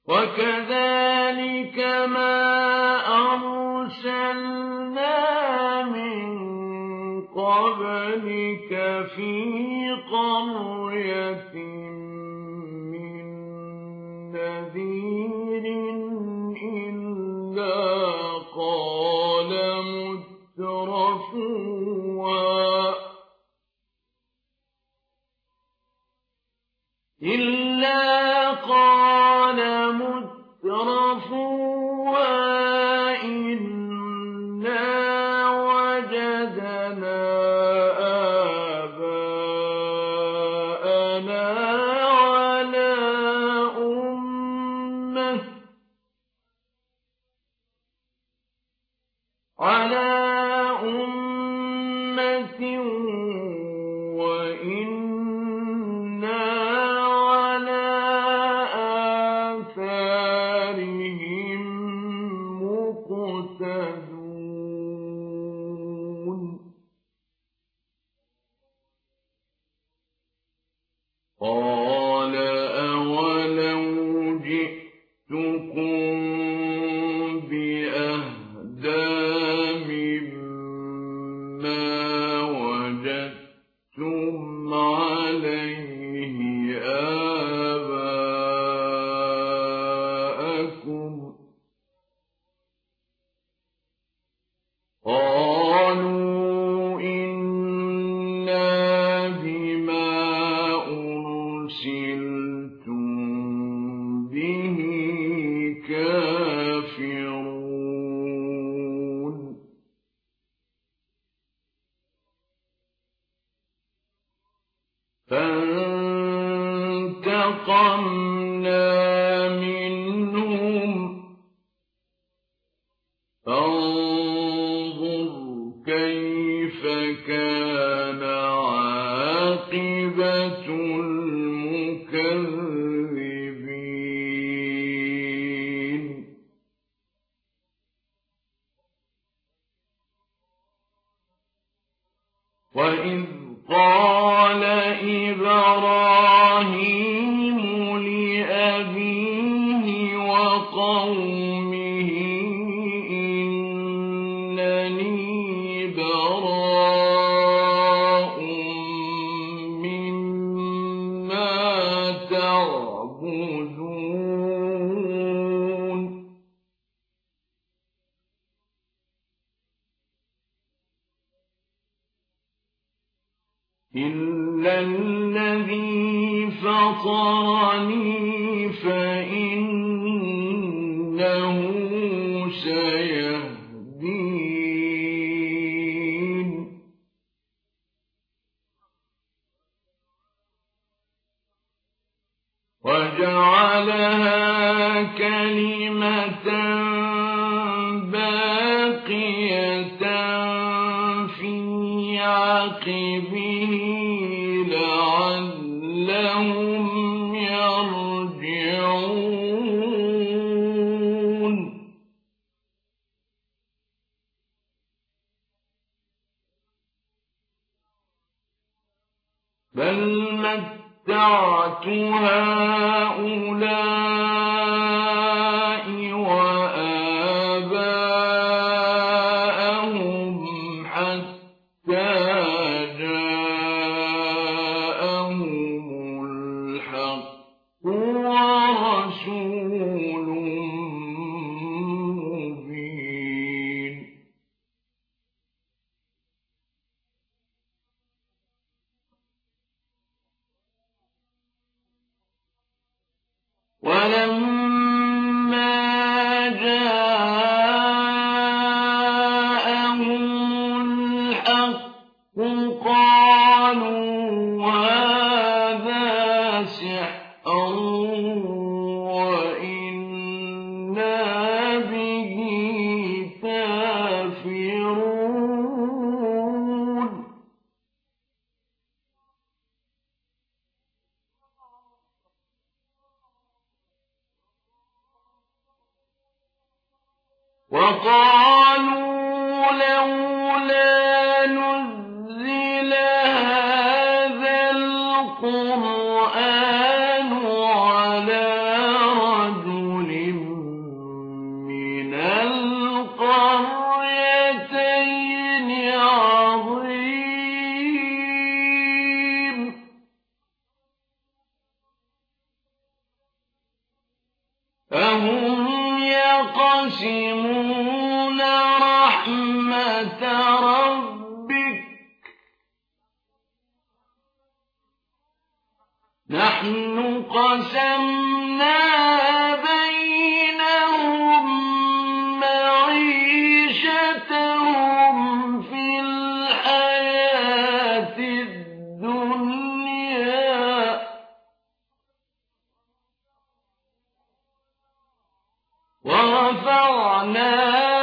وكذلك ما أرسلنا من قبلك في قرية من نذير إلا قال مترفوها إنا وجدنا آباءنا على أمة وإنا على آثارهم مقتدون قال أولو جئتكم بأهدى مما وجدتم عليه آباءكم قالوا إنا بما أرسلتم به كافرون فانتقمنا منهم فانظر كيف كان عاقبة المكذبين وإذ قال إبراهيم لأبيه وقومه إنني براء مما تعبدون إلا الذي فطرني فإنه سيهدين وجعلها كلمة باقية في عقبه لعلهم يرجعون بل متعت هؤلاء وآباءهم حتى جاءهم الحق ورسول مبين ولما جاءهم الحق قالوا هذا سحر وإنا به كافرون وقالوا لولا نزل هذا القرآن على رجل أهم يقسمون رحمة ربك نحن قسمنا بينهم معيشتهم في الحياة الدنيا ورفعنا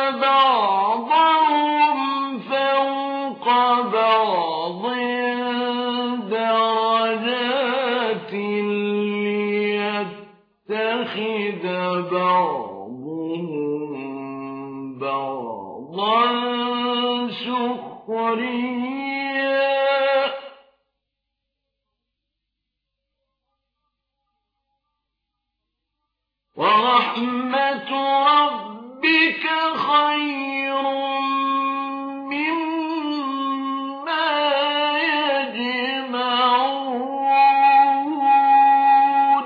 بعضهم فوق بعض درجات ليتخذ بعضهم بعضا سخريا ورحمة ربك خير مما يجمعون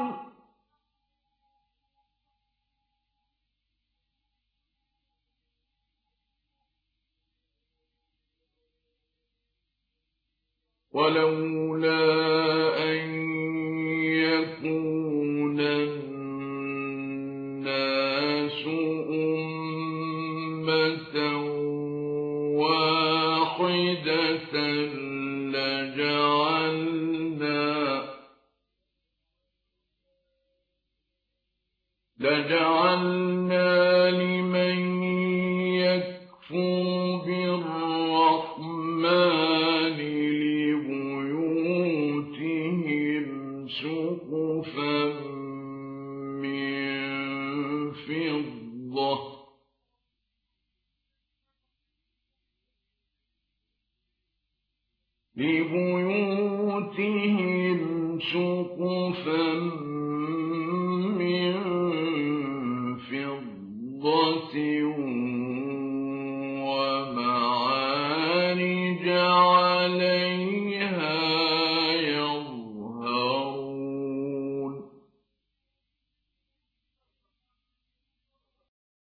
ولولا أن يكون الناس أمة واحدة لجعلنا لمن يكفر بالرحمن لبيوتهم سقفا من فضة لبيوتهم سقفا